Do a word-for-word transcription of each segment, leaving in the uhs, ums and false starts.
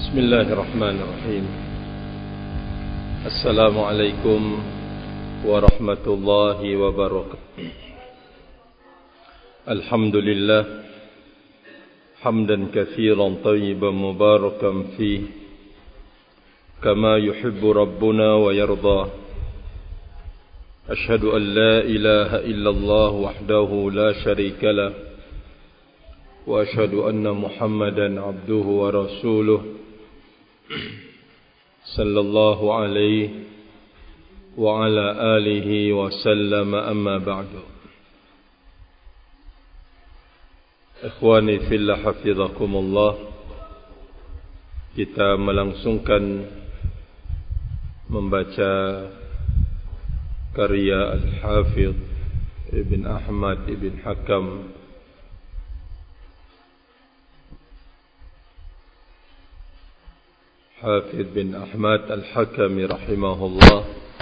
Bismillahirrahmanirrahim. Assalamualaikum warahmatullahi wabarakatuh. Alhamdulillah hamdan katsiran tayyiban mubarakan fihi kama yuhibbu rabbuna wa yarda. Ashhadu an la ilaha illallah wahdahu la syarika lah wa ashhadu anna Muhammadan abduhu wa rasuluh sallallahu alaihi wa ala alihi wa sallam, amma ba'du. Ikhwani fillah hafizakumullah, kita melangsungkan membaca karya Al-Hafidh Ibn Ahmad Ibn Hakam Hafidh bin Ahmad Al-Hakami rahimahullah.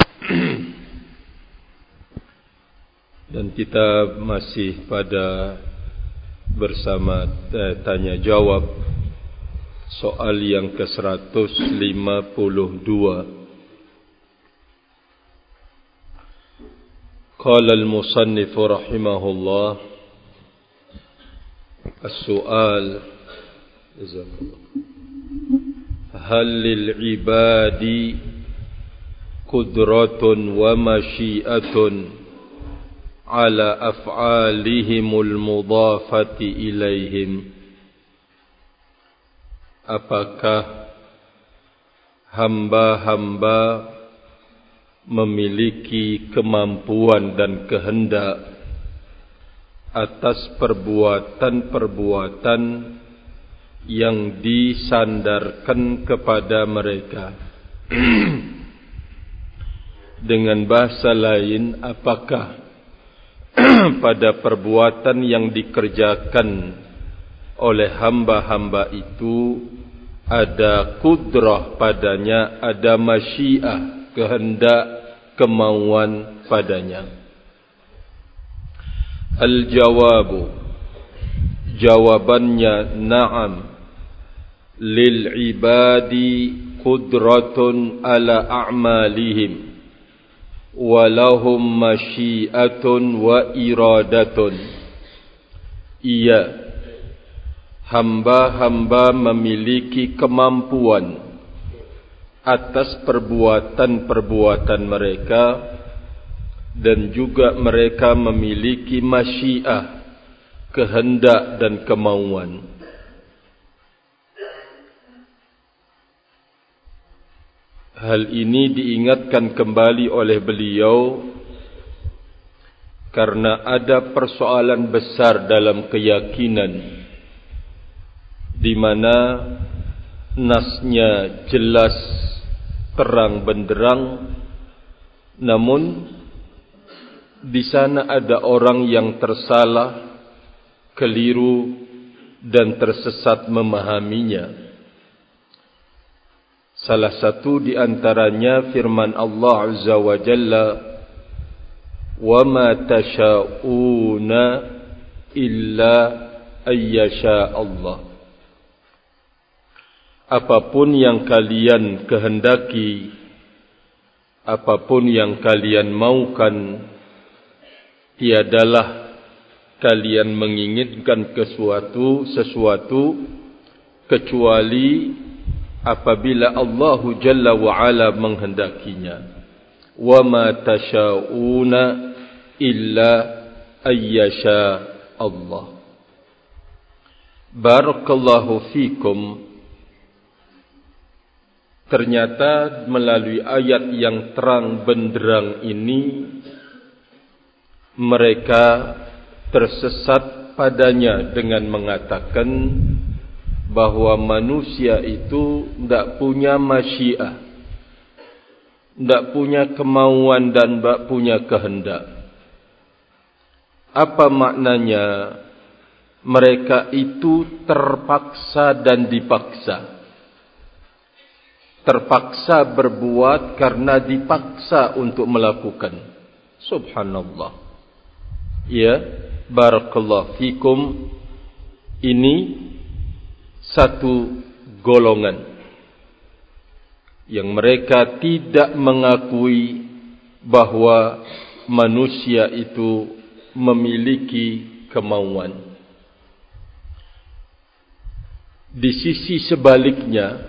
Dan kita masih pada bersama eh, tanya jawab soal yang ke seratus lima puluh dua. Qala al-musannif rahimahullah, as-su'al hal lil ibadi qudratun wa masyiatun ala af'alihimul mudhafati ilaihim? Apakah hamba-hamba memiliki kemampuan dan kehendak atas perbuatan-perbuatan yang disandarkan kepada mereka? Dengan bahasa lain, apakah pada perbuatan yang dikerjakan oleh hamba-hamba itu ada kudrah padanya, ada masyiah, kehendak, kemauan padanya? Al-jawabu, jawabannya na'am. Lil ibadi qudratun ala a'malihim walahum masyiatun wa iradatun. Iya, hamba-hamba memiliki kemampuan atas perbuatan-perbuatan mereka, dan juga mereka memiliki masyiah, kehendak dan kemauan. Hal ini diingatkan kembali oleh beliau karena ada persoalan besar dalam keyakinan di mana nasnya jelas terang benderang, namun di sana ada orang yang tersalah, keliru dan tersesat memahaminya. Salah satu di antaranya firman Allah Azza wa Jalla, "Wa ma tasha'una illa ayyasha Allah." Apapun yang kalian kehendaki, apapun yang kalian maukan, tiadalah kalian menginginkan sesuatu sesuatu kecuali apabila Allah Jalla wa Ala menghendakinya. Wa ma tasha'una illa ayyasha Allah. Barakallahu fikum. Ternyata melalui ayat yang terang benderang ini, mereka tersesat padanya dengan mengatakan bahwa manusia itu tidak punya masyiah, tidak punya kemauan dan tidak punya kehendak. Apa maknanya? Mereka itu terpaksa dan dipaksa. Terpaksa berbuat karena dipaksa untuk melakukan. Subhanallah. Ya, barakallahu fikum. Ini satu golongan. yang mereka tidak mengakui bahwa manusia itu memiliki kemauan. Di sisi sebaliknya,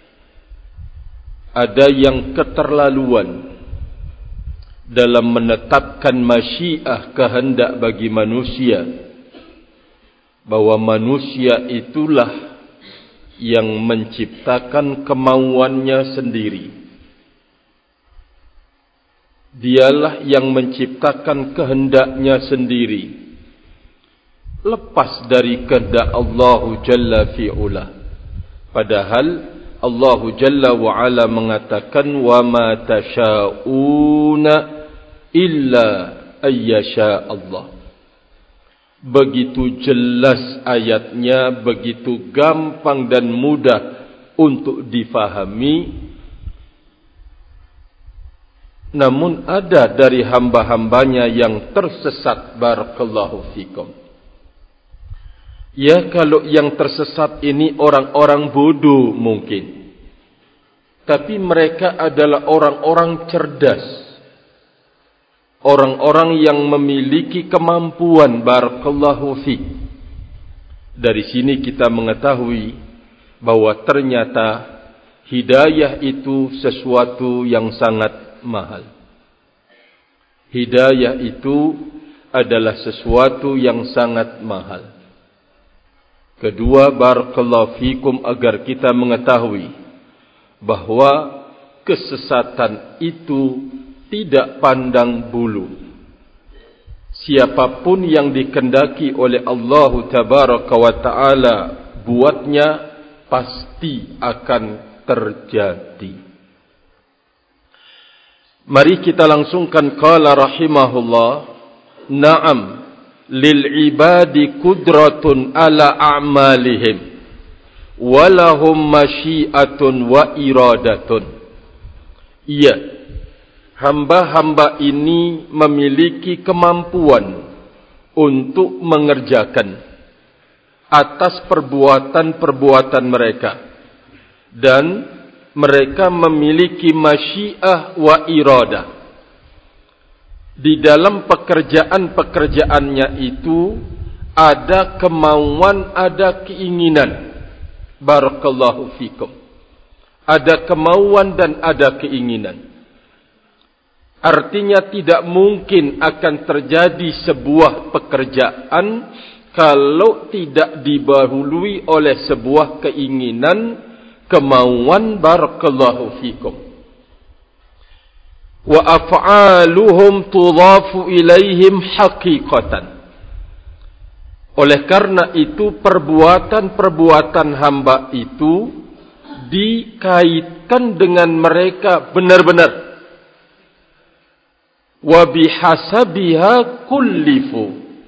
ada yang keterlaluan dalam menetapkan masyiah kehendak bagi manusia, bahwa manusia itulah yang menciptakan kemauannya sendiri. Dialah yang menciptakan kehendaknya sendiri, lepas dari kehendak Allah Jalla fi'ula. Padahal Allah Jalla wa'ala mengatakan, wa ma tasha'una illa ayyasha Allah. Begitu jelas ayatnya, begitu gampang dan mudah untuk difahami. Namun ada dari hamba-hambanya yang tersesat. Barakallahu fikum. Ya, kalau yang tersesat ini orang-orang bodoh mungkin, tapi mereka adalah orang-orang cerdas, orang-orang yang memiliki kemampuan. Barakallahu fi. Dari sini kita mengetahui bahwa ternyata hidayah itu sesuatu yang sangat mahal. Hidayah itu adalah sesuatu yang sangat mahal. Kedua, barakallahu fikum, agar kita mengetahui bahwa kesesatan itu tidak pandang bulu. Siapapun yang dikehendaki oleh Allah Tabaraka wa Ta'ala buatnya, pasti akan terjadi. Mari kita langsungkan. Qala rahimahullah, na'am lil ibadi kudratun ala a'malihim walahum masyiatun wa iradatun. Iya, hamba-hamba ini memiliki kemampuan untuk mengerjakan atas perbuatan-perbuatan mereka, dan mereka memiliki masyiah wa iradah. Di dalam pekerjaan-pekerjaannya itu ada kemauan, ada keinginan. Barakallahu fikum. Ada kemauan dan ada keinginan. Artinya tidak mungkin akan terjadi sebuah pekerjaan kalau tidak didahului oleh sebuah keinginan, kemauan. Barakallahu fikum. Wa af'aluhum tudhafu ilaihim haqiqatan. Oleh karena itu perbuatan-perbuatan hamba itu dikaitkan dengan mereka benar-benar. Wa bihasabiha kullifu.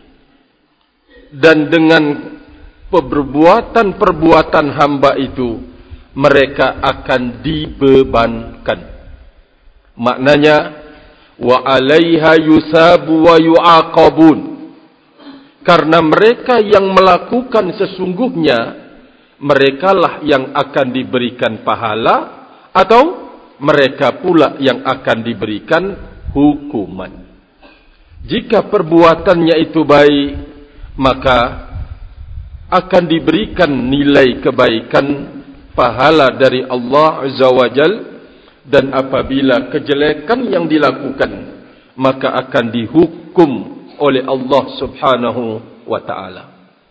Dan dengan perbuatan-perbuatan hamba itu mereka akan dibebankan. Maknanya, wa alaiha yusabu wa yu'aqabun. Karena mereka yang melakukan sesungguhnya, merekalah yang akan diberikan pahala, atau mereka pula yang akan diberikan hukuman. Jika perbuatannya itu baik, maka akan diberikan nilai kebaikan, pahala dari Allah Azza wa Jalla. Dan apabila kejelekan yang dilakukan, maka akan dihukum oleh Allah Subhanahu wa Ta'ala.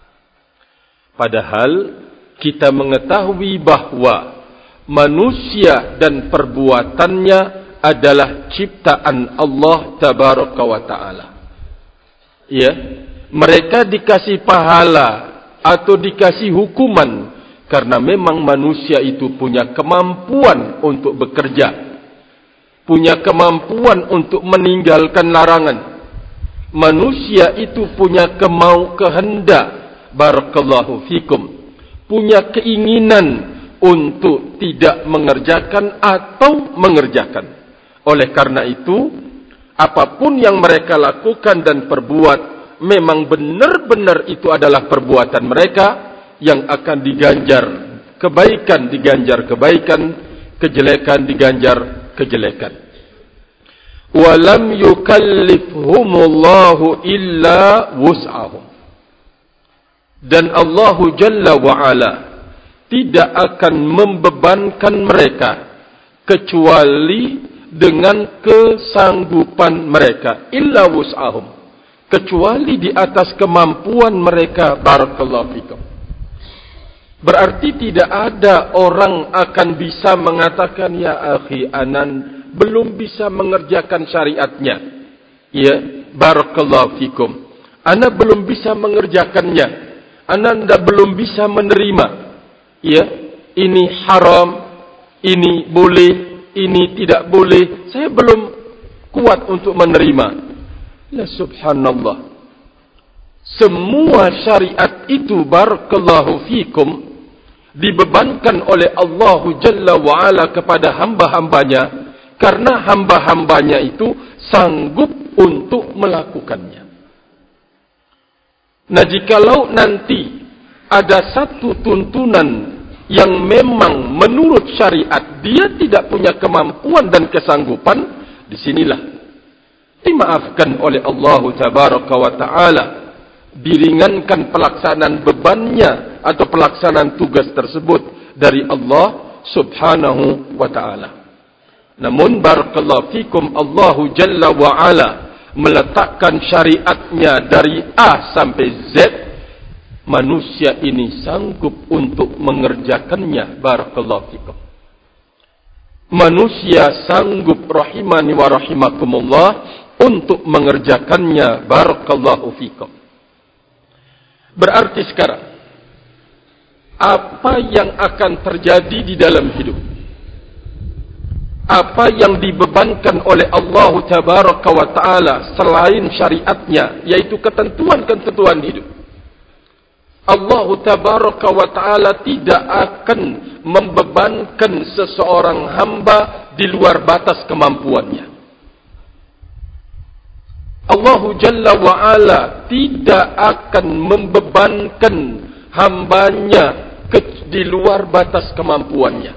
Padahal kita mengetahui bahwa manusia dan perbuatannya adalah ciptaan Allah Tabaraka wa Ta'ala. Ya, mereka dikasih pahala atau dikasih hukuman karena memang manusia itu punya kemampuan untuk bekerja, punya kemampuan untuk meninggalkan larangan. Manusia itu punya kemau kehendak, barakallahu fikum, punya keinginan untuk tidak mengerjakan atau mengerjakan. Oleh karena itu, apapun yang mereka lakukan dan perbuat, memang benar-benar itu adalah perbuatan mereka yang akan diganjar kebaikan, diganjar kebaikan, kejelekan diganjar kejelekan. Walam yukallifhumullahu illa wus'ahum. Dan Allah Jalla wa'ala tidak akan membebankan mereka kecuali dengan kesanggupan mereka. Illa wus'ahum. Kecuali di atas kemampuan mereka. Barakallahu fikum. Berarti tidak ada orang akan bisa mengatakan, ya akhi anan belum bisa mengerjakan syariatnya. Ya, barakallahu fikum. Ana belum bisa mengerjakannya. Ana belum bisa menerima. Ya, ini haram, ini boleh, ini tidak boleh. Saya belum kuat untuk menerima. Ya subhanallah. Semua syariat itu barakallahu fikum dibebankan oleh Allah Jalla wa'ala kepada hamba-hambanya, karena hamba-hambanya itu sanggup untuk melakukannya. Nah, jikalau nanti ada satu tuntunan yang memang menurut syariat dia tidak punya kemampuan dan kesanggupan, disinilah dimaafkan oleh Allah Tabaraka wa Ta'ala, diringankan pelaksanaan bebannya atau pelaksanaan tugas tersebut dari Allah Subhanahu wa Ta'ala. Namun barakallahu fikum, Allah Jalla wa Ala meletakkan syariatnya dari A sampai Z. Manusia ini sanggup untuk mengerjakannya. Barakallahu fikum. Manusia sanggup rahimani wa rahimakumullah untuk mengerjakannya. Barakallahu fikum. Berarti sekarang apa yang akan terjadi di dalam hidup, apa yang dibebankan oleh Allah Tabaraka wa Ta'ala selain syariatnya, yaitu ketentuan-ketentuan hidup, Allah Tabaraka wa Ta'ala tidak akan membebankan seseorang hamba di luar batas kemampuannya. Allah Jalla wa'ala tidak akan membebankan hambanya di luar batas kemampuannya.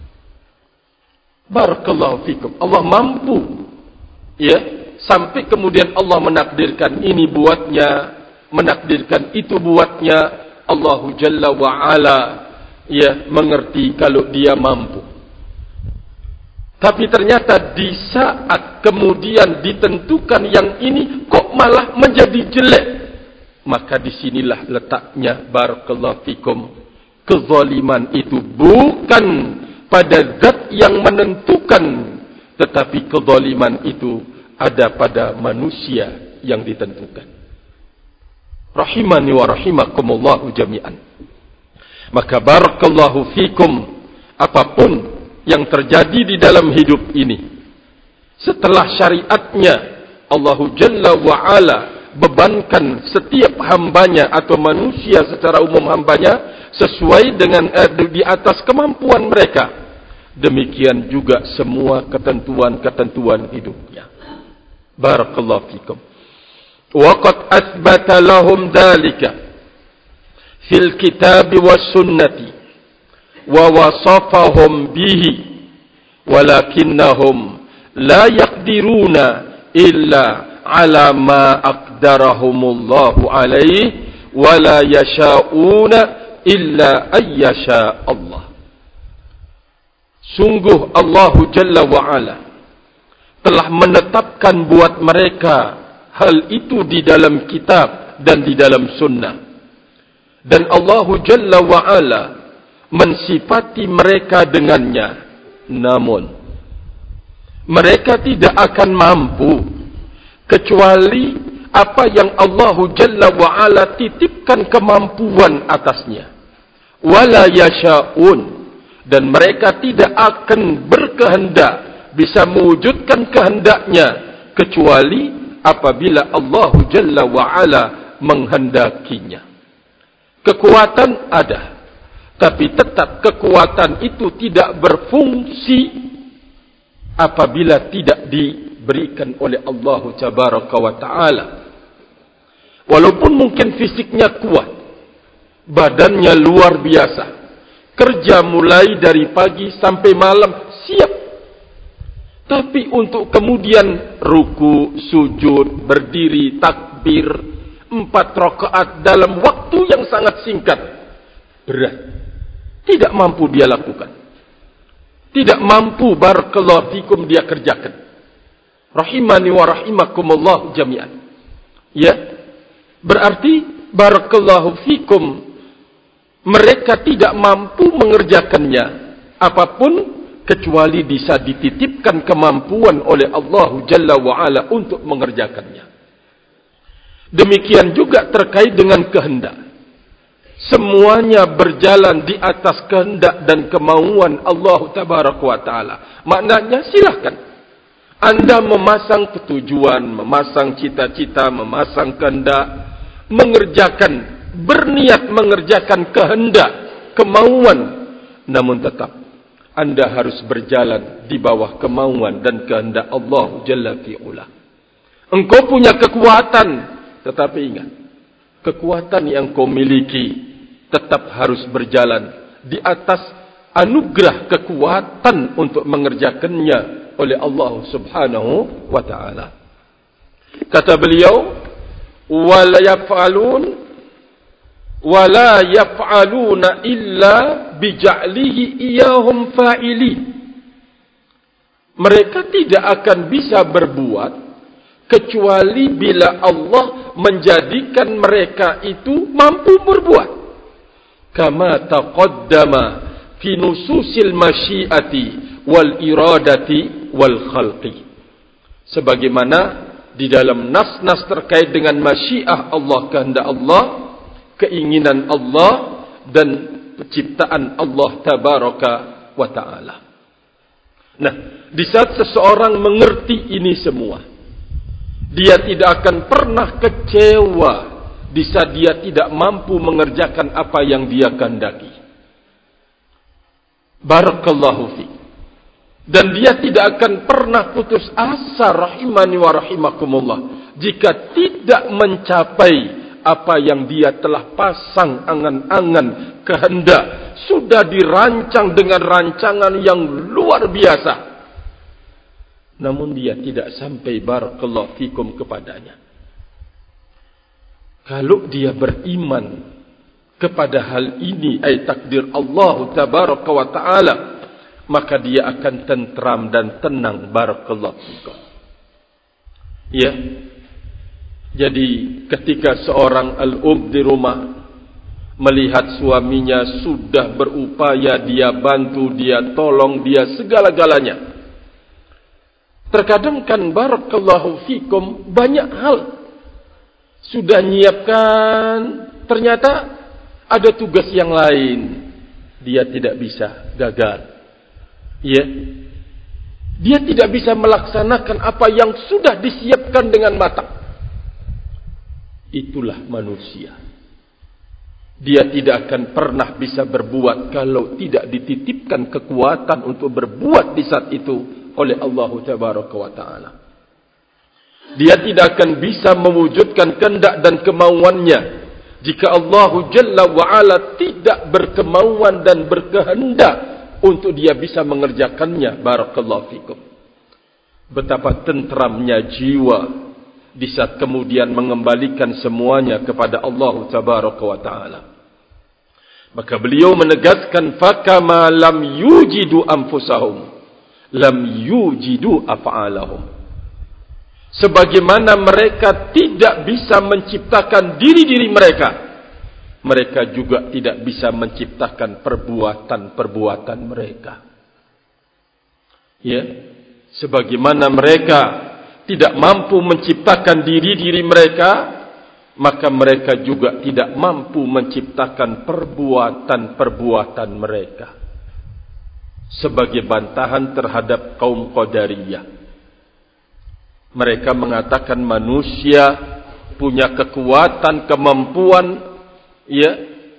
Barakallahu fikum. Allah mampu, ya, sampai kemudian Allah menakdirkan ini buatnya, menakdirkan itu buatnya. Allah Jalla wa'ala, ya, mengerti kalau dia mampu. Tapi ternyata di saat kemudian ditentukan yang ini kok malah menjadi jelek, maka disinilah letaknya barakallahu fikum. Kezaliman itu bukan pada zat yang menentukan, tetapi kezaliman itu ada pada manusia yang ditentukan. Rahimani wa rahimakumullahu jami'an. Maka barakallahu fikum, apapun yang terjadi di dalam hidup ini, setelah syariatnya Allah Jalla wa'ala bebankan setiap hambanya atau manusia secara umum hambanya sesuai dengan eh, di atas kemampuan mereka. Demikian juga semua ketentuan-ketentuan hidupnya. Barakallahu fikum. Wa qad athbata lahum dhalika fil kitab was sunnati wa wasafahum bihi walakinnahum la yaqdiruna illa ala ma aqdarahumullahu alaihi wa la yasha'una illa ayyasha Allah. Sungguh Allah Jalla wa'ala telah menetapkan buat mereka hal itu di dalam kitab dan di dalam sunnah. Dan Allah Jalla wa'ala mensifati mereka dengannya. Namun mereka tidak akan mampu kecuali apa yang Allah Jalla wa'ala titipkan kemampuan atasnya. Wala yasha'un, dan mereka tidak akan berkehendak bisa mewujudkan kehendaknya kecuali apabila Allah Jalla wa'ala menghendakinya. Kekuatan ada, tapi tetap kekuatan itu tidak berfungsi apabila tidak diberikan oleh Allah Tabaraka wa Ta'ala. Walaupun mungkin fisiknya kuat, badannya luar biasa, kerja mulai dari pagi sampai malam siap. Tapi untuk kemudian ruku, sujud, berdiri, takbir, empat rakaat dalam waktu yang sangat singkat, berat. Tidak mampu dia lakukan. Tidak mampu barakallahu fikum dia kerjakan. Rahimani wa rahimakumullah jami'an. Ya, berarti barakallahu fikum mereka tidak mampu mengerjakannya apapun kecuali bisa dititipkan kemampuan oleh Allah Jalla wa'ala untuk mengerjakannya. Demikian juga terkait dengan kehendak. Semuanya berjalan di atas kehendak dan kemauan Allah Tabaraka wa Ta'ala. Maknanya silahkan Anda memasang ketujuan, memasang cita-cita, memasang kehendak, mengerjakan, berniat mengerjakan kehendak, kemauan. Namun tetap Anda harus berjalan di bawah kemauan dan kehendak Allah Jalla fi'ula. Engkau punya kekuatan, tetapi ingat, kekuatan yang kau miliki tetap harus berjalan di atas anugerah kekuatan untuk mengerjakannya oleh Allah Subhanahu wa Ta'ala. Kata beliau, wala yaf'alun wala yaf'aluna illa bija'lihi iyahum fa'ili. Mereka tidak akan bisa berbuat kecuali bila Allah menjadikan mereka itu mampu berbuat. Kama taqaddama fi nususil masyiati wal iradati wal khalqi. Sebagaimana di dalam nas-nas terkait dengan masyiah Allah, kehendak Allah, keinginan Allah dan penciptaan Allah Tabaraka wa Ta'ala. Nah, di saat seseorang mengerti ini semua, dia tidak akan pernah kecewa di saat dia tidak mampu mengerjakan apa yang dia kehendaki. Barakallahu fi. Dan dia tidak akan pernah putus asa rahimani wa rahimakumullah jika tidak mencapai apa yang dia telah pasang angan-angan kehendak, sudah dirancang dengan rancangan yang luar biasa, namun dia tidak sampai barakallahu fikum kepadanya. Kalau dia beriman kepada hal ini, ay takdir Allah Tabaraka wa Ta'ala, maka dia akan tentram dan tenang barakallahu fikum. Ya. Jadi ketika seorang al-um di rumah melihat suaminya sudah berupaya, dia bantu, dia tolong, dia segala-galanya, terkadang kan barakallahu fikum banyak hal sudah nyiapkan, ternyata ada tugas yang lain, dia tidak bisa, gagal. Ya, dia tidak bisa melaksanakan apa yang sudah disiapkan dengan matang. Itulah manusia. Dia tidak akan pernah bisa berbuat kalau tidak dititipkan kekuatan untuk berbuat di saat itu oleh Allah Tabaraka wa Ta'ala. Dia tidak akan bisa mewujudkan kehendak dan kemauannya jika Allah Jalla wa'ala tidak berkemauan dan berkehendak untuk dia bisa mengerjakannya. Barakallahu fikum. Betapa tentramnya jiwa di saat kemudian mengembalikan semuanya kepada Allah Tabaraka wa Ta'ala. Maka beliau menegaskan, fakama lam yujidu anfusahum lam yujidu af'alahum. Sebagaimana mereka tidak bisa menciptakan diri-diri mereka, mereka juga tidak bisa menciptakan perbuatan-perbuatan mereka. Ya, sebagaimana mereka tidak mampu menciptakan diri-diri mereka, maka mereka juga tidak mampu menciptakan perbuatan-perbuatan mereka. Sebagai bantahan terhadap kaum Qadariyah, mereka mengatakan manusia punya kekuatan, kemampuan, ya,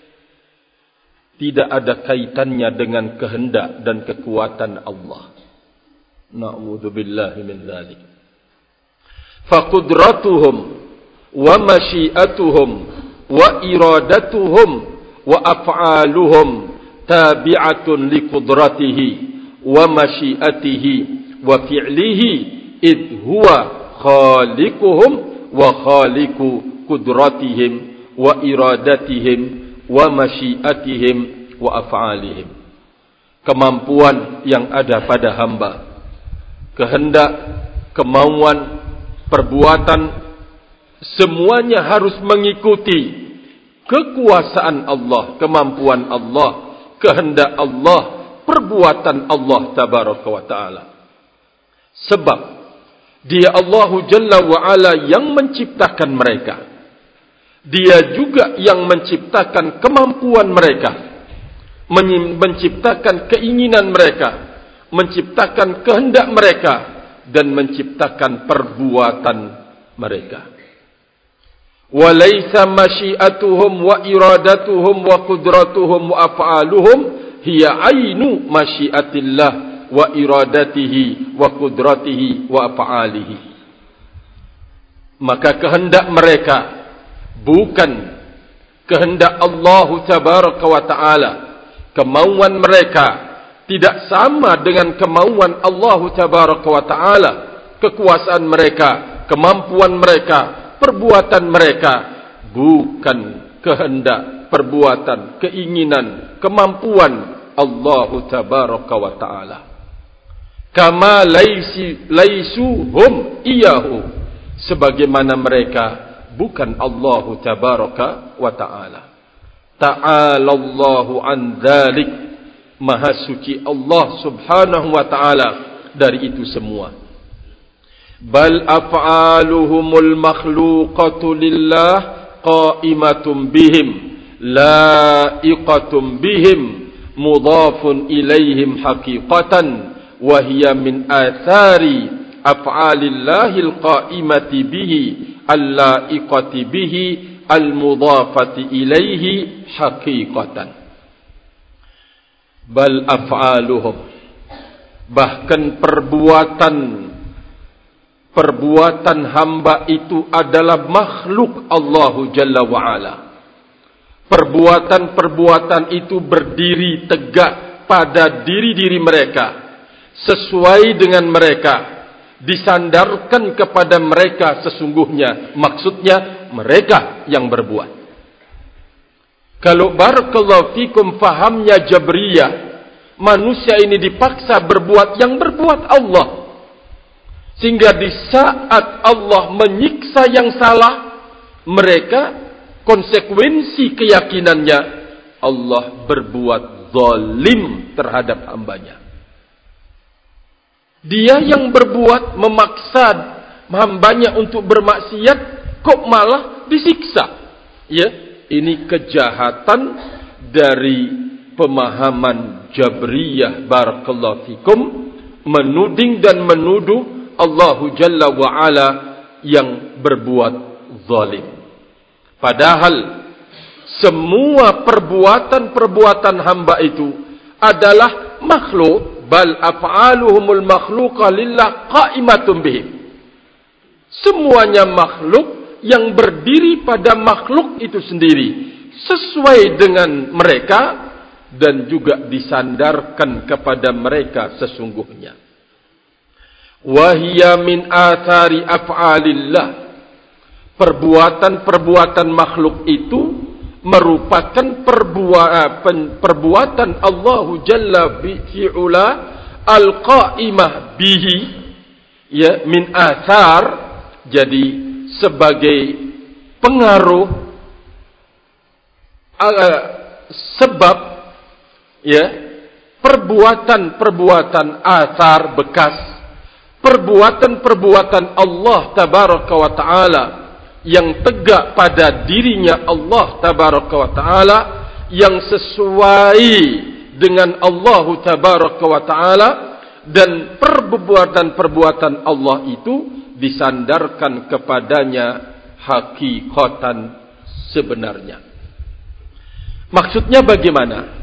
tidak ada kaitannya dengan kehendak dan kekuatan Allah. Na'udzubillahi min dzalik. Faqudratuhum wa masyiatuhum wa iradatuhum wa af'aluhum tabi'atun liqudratihi wa masyiatihi wa fi'lihi id huwa khaliquhum wa khaliqu qudratihim wa iradatihim wa masyiatihim wa af'alihim. Kemampuan yang ada pada hamba, kehendak, kemauan, perbuatan, semuanya harus mengikuti kekuasaan Allah, kemampuan Allah, kehendak Allah, perbuatan Allah tabaraka wa ta'ala. Sebab Dia Allahu Jalla wa Ala yang menciptakan mereka. Dia juga yang menciptakan kemampuan mereka, menciptakan keinginan mereka, menciptakan kehendak mereka, dan menciptakan perbuatan mereka. Walaysa masyiatuhum wa iradatuhum wa qudratuhum wa af'aluhum hiya ainu masyiatillah wa iradatihi wa qudratihi wa af'alihi. Maka kehendak mereka bukan kehendak Allah tabaraka wa ta'ala. Kemauan mereka tidak sama dengan kemauan Allah tabaraka wa ta'ala. Kekuasaan mereka, kemampuan mereka, perbuatan mereka bukan kehendak, perbuatan, keinginan, kemampuan Allah tabaraka wa ta'ala. Kama laisi laisuhum iyahu, sebagaimana mereka bukan Allah tabaraka wa ta'ala. Ta'ala Allahu an dzalik, maha suci Allah subhanahu wa ta'ala dari itu semua. Bal af'aluhumul makhluqatu lillah qa'imatun bihim la'iqatun bihim mudhafun ilaihim haqiqatan wa hiya min athari af'alillahil qa'imati bihi al-la'iqati bihi al-mudhafati ilaihi haqiqatan. Bal af'aluhum, bahkan perbuatan perbuatan hamba itu adalah makhluk Allah Jalla wa'ala. Perbuatan-perbuatan itu berdiri tegak pada diri-diri mereka, sesuai dengan mereka, disandarkan kepada mereka sesungguhnya. Maksudnya mereka yang berbuat. Kalau barakallahu fikum fahamnya Jabriyah, manusia ini dipaksa berbuat yang berbuat Allah. Sehingga di saat Allah menyiksa yang salah, mereka konsekuensi keyakinannya Allah berbuat zalim terhadap hambanya. Dia yang berbuat memaksa hambanya untuk bermaksiat, kok malah disiksa. Ya, ini kejahatan dari pemahaman Jabriyah barakallahu fikum, menuding dan menuduh Allahu Jalla wa'ala yang berbuat zalim. Padahal semua perbuatan-perbuatan hamba itu adalah makhluk. Bal af'aluhumul makhluqa lillah qa'imatun bihim. Semuanya makhluk yang berdiri pada makhluk itu sendiri, sesuai dengan mereka dan juga disandarkan kepada mereka sesungguhnya. Wahia min athari af'alillah, perbuatan-perbuatan makhluk itu merupakan perbuatan perbuatan Allah Jalla fi'ula al-qa'imah bihi, ya, min athar, jadi sebagai pengaruh, uh, sebab, ya, perbuatan-perbuatan athar bekas, perbuatan-perbuatan Allah tabaraka wa ta'ala yang tegak pada dirinya Allah tabaraka wa ta'ala, yang sesuai dengan Allah tabaraka wa ta'ala, dan perbuatan-perbuatan Allah itu disandarkan kepadanya hakikatan sebenarnya. Maksudnya bagaimana?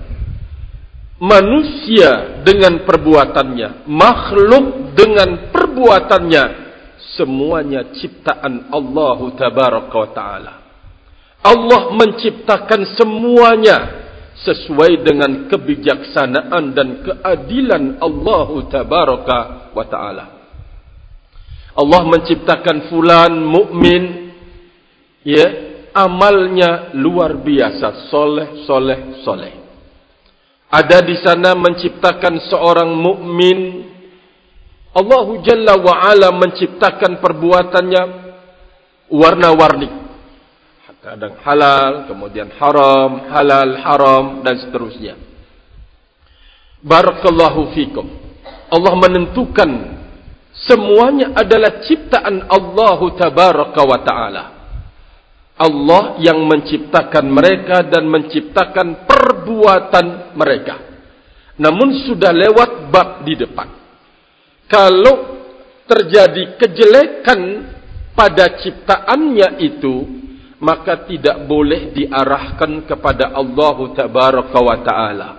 Manusia dengan perbuatannya, makhluk dengan perbuatannya, semuanya ciptaan Allah tabaraka wa ta'ala. Allah menciptakan semuanya sesuai dengan kebijaksanaan dan keadilan Allah tabaraka wa ta'ala. Allah menciptakan fulan mukmin, ya, amalnya luar biasa, soleh, soleh, soleh. Ada di sana menciptakan seorang mukmin, Allah Jalla wa Ala menciptakan perbuatannya warna-warni. Kadang halal, kemudian haram, halal, haram, dan seterusnya. Barakallahu fikum. Allah menentukan semuanya adalah ciptaan Allah tabaraka wa ta'ala. Allah yang menciptakan mereka dan menciptakan perbuatan mereka. Namun sudah lewat bab di depan. Kalau terjadi kejelekan pada ciptaannya itu, maka tidak boleh diarahkan kepada Allah tabaraka wa ta'ala.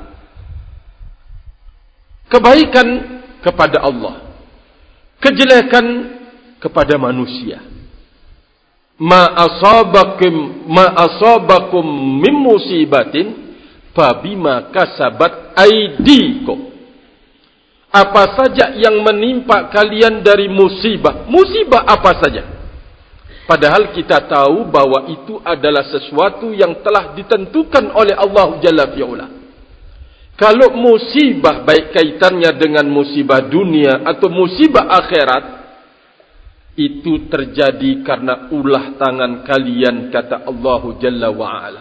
Kebaikan kepada Allah, kejelekan kepada manusia. Ma asabakum ma asabakum min musibatin fabima kasabat aydikum. Apa saja yang menimpa kalian dari musibah, musibah apa saja, padahal kita tahu bahwa itu adalah sesuatu yang telah ditentukan oleh Allah Jalla fi'ula. Kalau musibah baik kaitannya dengan musibah dunia atau musibah akhirat, itu terjadi karena ulah tangan kalian, kata Allah Jalla wa'ala.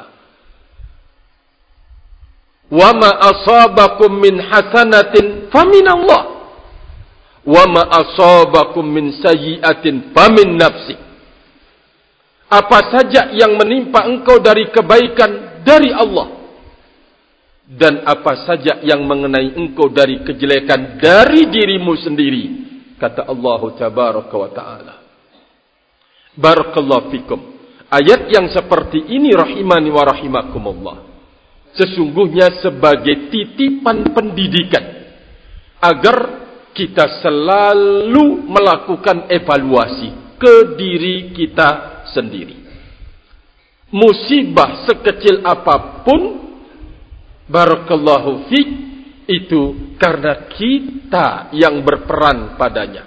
Wa ma asabakum min hasanatin famin Allah, wa ma asabakum min sayyi'atin famin nafsik. Apa saja yang menimpa engkau dari kebaikan, dari Allah. Dan apa saja yang mengenai engkau dari kejelekan, dari dirimu sendiri, kata Allah tabaraka wa ta'ala. Barakallahu fikum. Ayat yang seperti ini rahimani wa rahimakumullah, sesungguhnya sebagai titipan pendidikan agar kita selalu melakukan evaluasi ke diri kita sendiri. Musibah sekecil apapun, barakallahu fik, itu karena kita yang berperan padanya.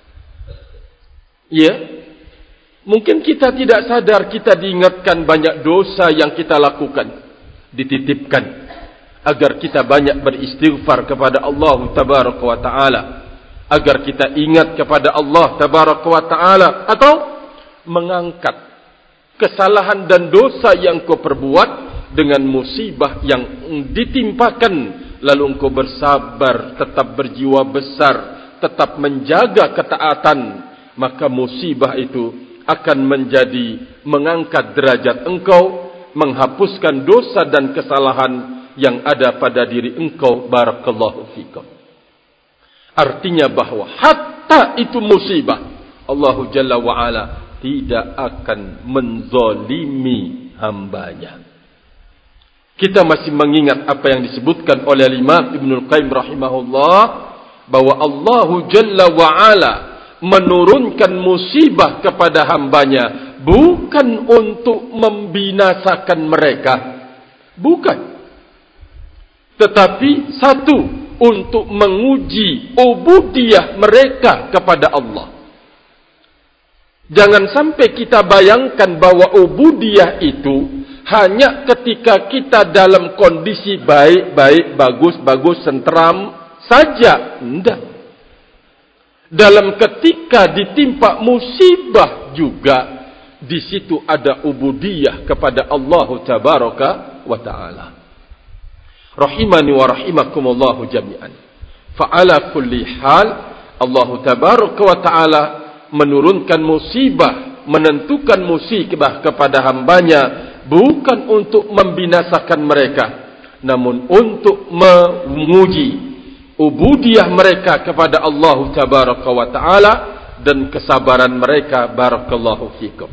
Ya, mungkin kita tidak sadar, kita diingatkan banyak dosa yang kita lakukan, dititipkan agar kita banyak beristighfar kepada Allah tabaraka wa ta'ala, agar kita ingat kepada Allah tabaraka wa ta'ala, atau mengangkat kesalahan dan dosa yang kau perbuat dengan musibah yang ditimpakan, lalu engkau bersabar, tetap berjiwa besar, tetap menjaga ketaatan, maka musibah itu akan menjadi mengangkat derajat engkau, menghapuskan dosa dan kesalahan yang ada pada diri engkau. Barakallahu fikum. Artinya bahwa hatta itu musibah, Allah Jalla wa'ala tidak akan menzalimi hambanya. Kita masih mengingat apa yang disebutkan oleh Imam Ibnul Qayyim rahimahullah, bahwa Allah Jalla wa'ala menurunkan musibah kepada hambanya bukan untuk membinasakan mereka, bukan, tetapi satu, untuk menguji ubudiyah mereka kepada Allah. Jangan sampai kita bayangkan bahwa ubudiyah itu hanya ketika kita dalam kondisi baik-baik, bagus-bagus, sentram saja. Tidak. Dalam ketika ditimpa musibah juga, di situ ada ubudiyah kepada Allah tabaraka wa ta'ala. Rahimani wa rahimakumullahu jami'an. Fa'ala kulli hal, Allah tabaraka wa ta'ala menurunkan musibah, menentukan musibah kepada hambanya bukan untuk membinasakan mereka, namun untuk menguji ubudiyah mereka kepada Allah tabaraka wa ta'ala dan kesabaran mereka. Barakallahu fikum.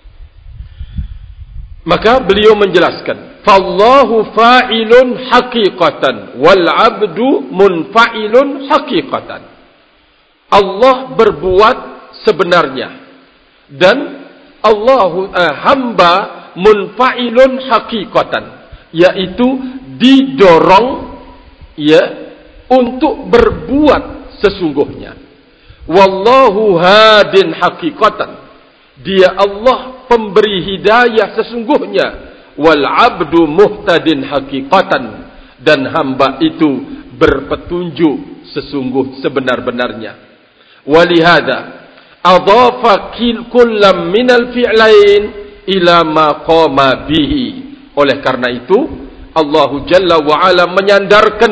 Maka beliau menjelaskan, fallahu fa'ilun haqiqatan wal 'abdu munfa'ilun haqiqatan. Allah berbuat sebenarnya dan Allah eh, hamba munfa'ilun haqiqatan, yaitu didorong ya untuk berbuat sesungguhnya. Wallahu hadin hakikatan. Dia Allah pemberi hidayah sesungguhnya. Wal abdu muhtadin hakikatan. Dan hamba itu berpetunjuk sesungguh sebenar-benarnya. Walihada adhafa kullam minal fi'lain ila ma qama bihi. Oleh karena itu Allah Jalla wa Ala menyandarkan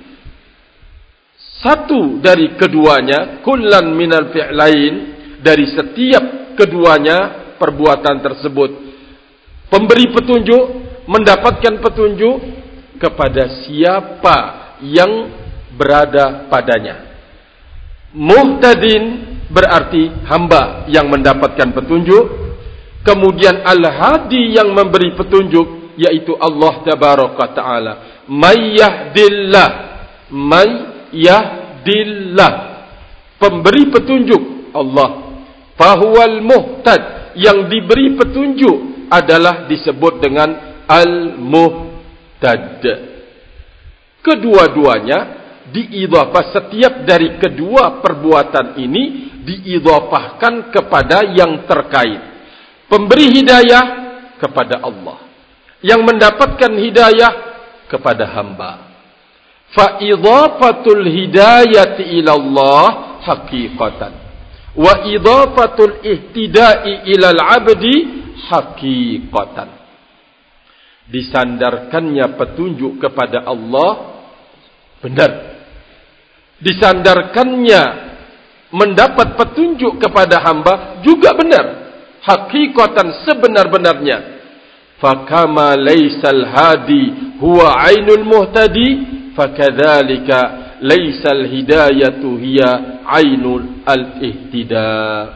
satu dari keduanya, kullan minal fi'lain, dari setiap keduanya perbuatan tersebut, pemberi petunjuk mendapatkan petunjuk kepada siapa yang berada padanya. Muhtadin berarti hamba yang mendapatkan petunjuk. Kemudian al-hadi yang memberi petunjuk, yaitu Allah Tabaraka Ta'ala. May yahdillah, may yahdillah, pemberi petunjuk Allah. Fahuwal muhtad, yang diberi petunjuk adalah disebut dengan al-muhtad. Kedua-duanya diidhafah, setiap dari kedua perbuatan ini diidhafahkan kepada yang terkait. Pemberi hidayah kepada Allah, yang mendapatkan hidayah kepada hamba. Fa idhafatul hidayati ila Allah haqiqatan, wa idhafatul ihtida'i ila al-'abdi haqiqatan. Disandarkannya petunjuk kepada Allah benar. Disandarkannya mendapat petunjuk kepada hamba juga benar. Hakikatan sebenar-benarnya. Fakama laysal hadi huwa ainul muhtadi, fakadzalika laysal hidayatu hiya ainul al-ihtida.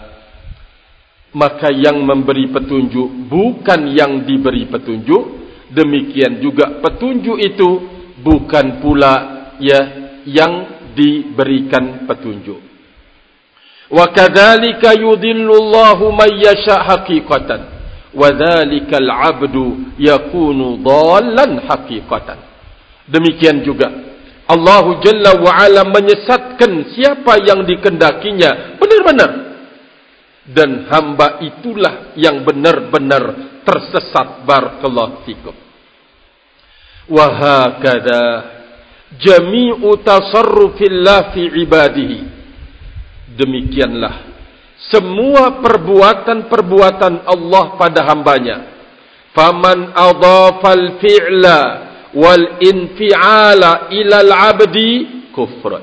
Maka yang memberi petunjuk bukan yang diberi petunjuk, demikian juga petunjuk itu bukan pula ya yang diberikan petunjuk. Wa kadzalika yudhillu Allahu may yasha haqiqatan, wa dzalikal 'abdu yakunu dhallan haqiqatan. Demikian juga Allah Jalla wa Ala menyesatkan siapa yang dikehendakinya benar-benar, dan hamba itulah yang benar-benar tersesat. Barakallahu fikum. Wa hakadha jami'u tasarrufillah fi ibadihi. Demikianlah semua perbuatan-perbuatan Allah pada hambanya. Faman adhafal fi'la wal infi'ala ilal abdi kufran.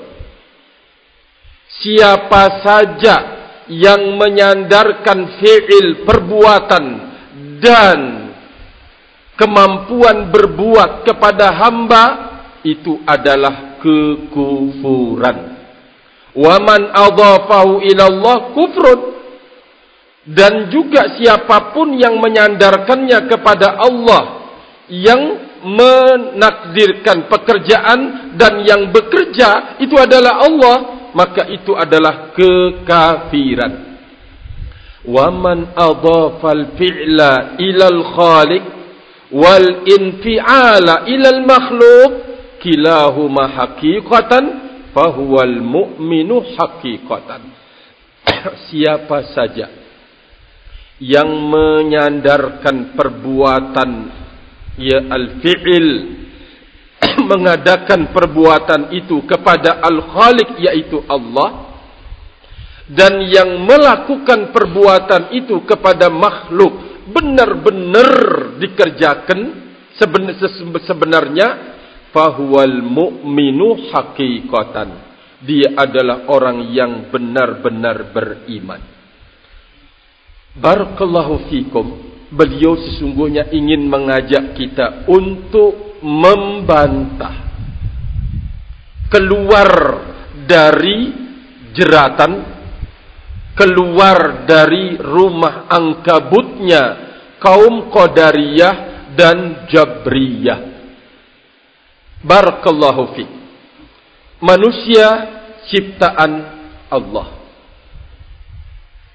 Siapa saja yang menyandarkan fi'il perbuatan dan kemampuan berbuat kepada hamba, itu adalah kekufuran. Wa man adhafahu ila Allah kufrun. Dan juga siapapun yang menyandarkannya kepada Allah, yang menakdirkan pekerjaan dan yang bekerja itu adalah Allah, maka itu adalah kekafiran. Wa man adhafal fi'la ilal khaliq wal infi'ala ilal makhluk kilahuma haqiqatan fahuwal mu'minu haqiqatan. Siapa saja yang menyandarkan perbuatan ya al-fi'il, mengadakan perbuatan itu kepada al-khaliq yaitu Allah, dan yang melakukan perbuatan itu kepada makhluk benar-benar dikerjakan sebenarnya, fahuwal mu'minu haqiqatan, dia adalah orang yang benar-benar beriman. Barakallahu fikum. Beliau sesungguhnya ingin mengajak kita untuk membantah, keluar dari jeratan, keluar dari rumah angkabutnya kaum Qadariyah dan Jabriyah. Barakallahu fiik. Manusia ciptaan Allah.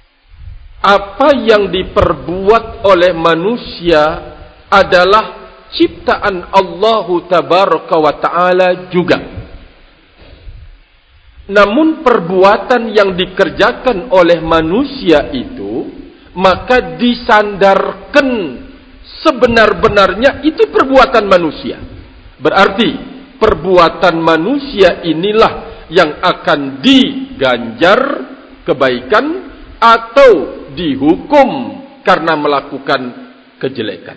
Apa yang diperbuat oleh manusia adalah ciptaan Allah Tabaraka wa Ta'ala juga. Namun perbuatan yang dikerjakan oleh manusia itu, maka disandarkan sebenar-benarnya itu perbuatan manusia. Berarti perbuatan manusia inilah yang akan diganjar kebaikan atau dihukum karena melakukan kejelekan.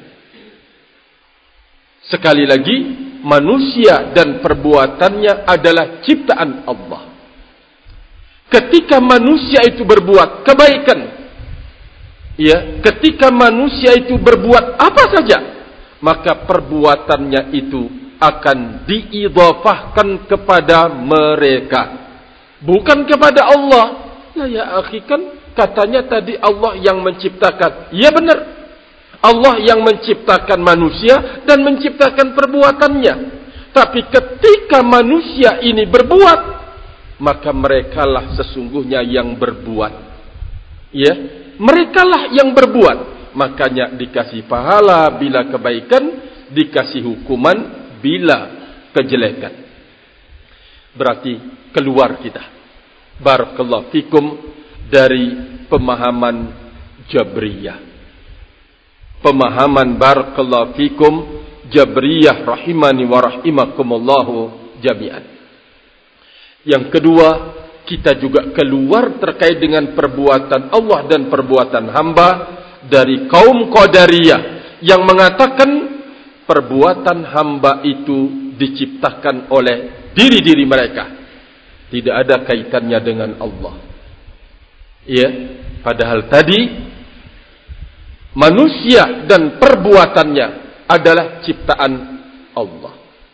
Sekali lagi, manusia dan perbuatannya adalah ciptaan Allah. Ketika manusia itu berbuat kebaikan, ya, ketika manusia itu berbuat apa saja, maka perbuatannya itu akan diidhafahkan kepada mereka, bukan kepada Allah. Ya, ya akhi, kan katanya tadi Allah yang menciptakan. Ya benar, Allah yang menciptakan manusia dan menciptakan perbuatannya. Tapi ketika manusia ini berbuat, maka merekalah sesungguhnya yang berbuat. Ya, merekalah yang berbuat. Makanya dikasih pahala bila kebaikan, dikasih hukuman bila kejelekan. Berarti keluar kita, barakallahu fikum, dari pemahaman Jabriyah. Pemahaman barakallahu fikum Jabriyah rahimani wa rahimakumullahu jami'an. Yang kedua, kita juga keluar terkait dengan perbuatan Allah dan perbuatan hamba dari kaum Qadariyah yang mengatakan perbuatan hamba itu diciptakan oleh diri-diri mereka, tidak ada kaitannya dengan Allah. Ya, padahal tadi manusia dan perbuatannya adalah ciptaan Allah.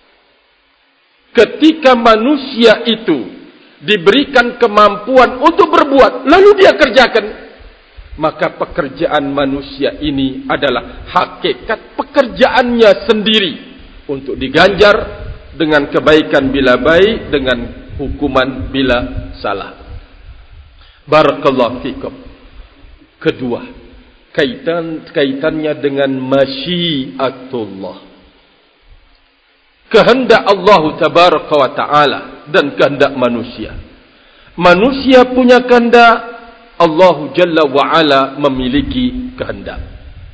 Ketika manusia itu diberikan kemampuan untuk berbuat, lalu dia kerjakan, maka pekerjaan manusia ini adalah hakikat pekerjaannya sendiri untuk diganjar dengan kebaikan bila baik, dengan hukuman bila salah. Barakallahu fikum. Kedua, kaitan kaitannya dengan masyiatullah. Kehendak Allah Tabaraka wa Ta'ala dan kehendak manusia. Manusia punya kehendak, Allah Jalla wa Ala memiliki kehendak.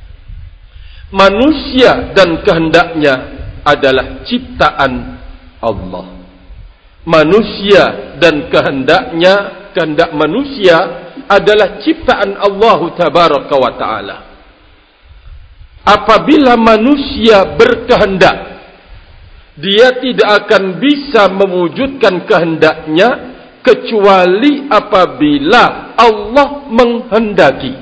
Manusia dan kehendaknya adalah ciptaan Allah. Manusia dan kehendaknya, kehendak manusia adalah ciptaan Allah Tabaraka wa Ta'ala. Apabila manusia berkehendak, dia tidak akan bisa mewujudkan kehendaknya kecuali apabila Allah menghendaki.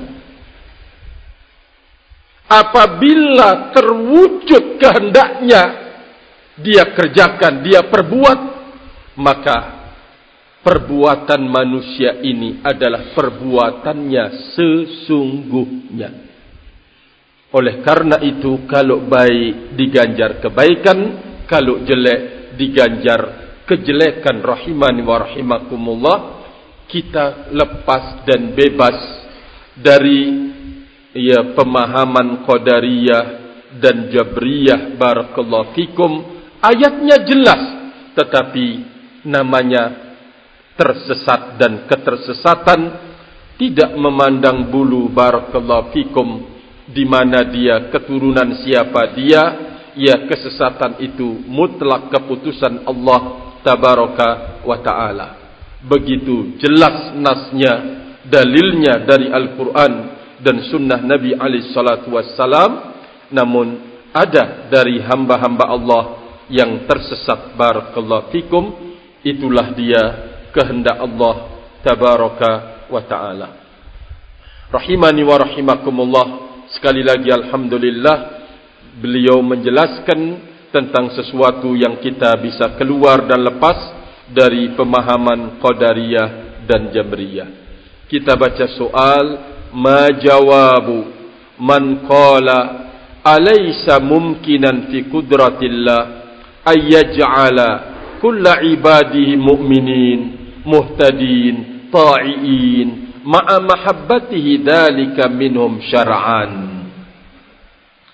Apabila terwujud kehendaknya, dia kerjakan, dia perbuat, maka perbuatan manusia ini adalah perbuatannya sesungguhnya. Oleh karena itu, kalau baik diganjar kebaikan, kalau jelek diganjar kejelekan, rahimani wa rahimakumullah. Kita lepas dan bebas dari ya pemahaman Qadariyah dan Jabriyah, barakallahu fikum. Ayatnya jelas, tetapi namanya tersesat, dan ketersesatan tidak memandang bulu, barakallahu fikum, di mana dia, keturunan siapa dia. Ya, kesesatan itu mutlak keputusan Allah Tabaraka wa Ta'ala. Begitu jelas nasnya, dalilnya dari Al-Quran dan sunnah Nabi alaihi salatu wassalam. Namun ada dari hamba-hamba Allah yang tersesat, barakallahu fikum. Itulah dia kehendak Allah Tabaraka wa Ta'ala. Rahimani wa rahimakumullah. Sekali lagi alhamdulillah, beliau menjelaskan tentang sesuatu yang kita bisa keluar dan lepas dari pemahaman Qadariyah dan Jabriyah. Kita baca soal, ma jawabu man qala alaysa mumkinan fi qudratillah ayyaj'ala kulla ibadihi mu'minin muhtadin ta'iin ma'a mahabbatihi dhalika minhum syar'an.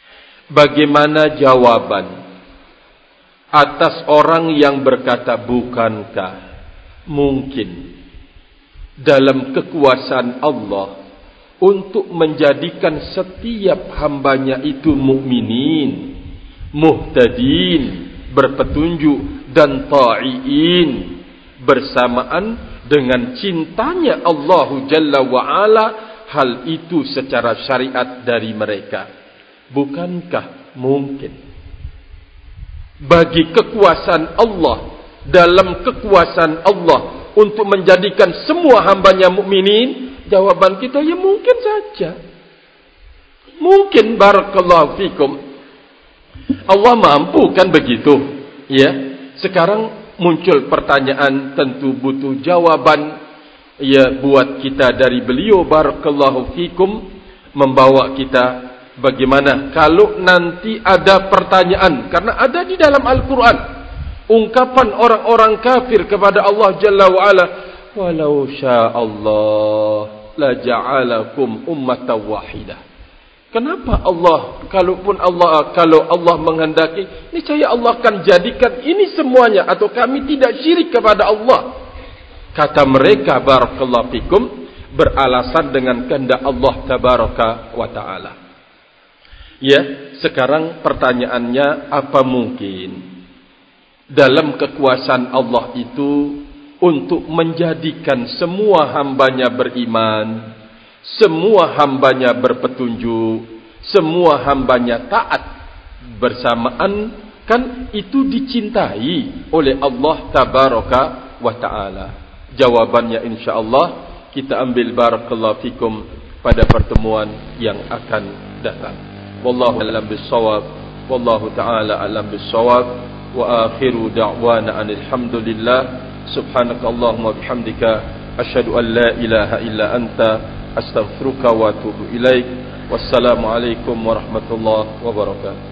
Bagaimana jawaban atas orang yang berkata, bukankah mungkin dalam kekuasaan Allah untuk menjadikan setiap hambanya itu mukminin, muhtadin, berpetunjuk dan ta'iin, bersamaan dengan cintanya Allah Jalla wa'ala hal itu secara syariat dari mereka. Bukankah mungkin bagi kekuasaan Allah, dalam kekuasaan Allah untuk menjadikan semua hambanya mukminin? Jawaban kita, ya mungkin saja. Mungkin, barakallahu fikum. Allah mampu kan begitu, ya. Sekarang muncul pertanyaan, tentu butuh jawaban, ya, buat kita dari beliau, barakallahu fikum, membawa kita bagaimana kalau nanti ada pertanyaan, karena ada di dalam Al-Quran ungkapan orang-orang kafir kepada Allah Jalla wa'ala, walau sya'allah la ja'alakum ummatan wahidah. Kenapa Allah, kalaupun Allah, kalau Allah menghendaki, niscaya Allah akan jadikan ini semuanya, atau kami tidak syirik kepada Allah. Kata mereka, barakallahu fikum, beralasan dengan kehendak Allah tabaraka wa ta'ala. Ya, sekarang pertanyaannya, apa mungkin dalam kekuasaan Allah itu untuk menjadikan semua hambanya beriman, semua hambanya berpetunjuk, semua hambanya taat bersamaan, kan itu dicintai oleh Allah tabaraka wa ta'ala? Jawabannya insyaallah kita ambil, barakallahu fikum, pada pertemuan yang akan datang. Wallahu a'lam bis-shawab, wallahu ta'ala a'lam bis-shawab, wa akhiru da'wana alhamdulillah, subhanakallahumma bihamdika asyhadu an la ilaha illa anta astaghfiruka wa atubu ilaik. Wassalamu alaikum warahmatullahi wabarakatuh.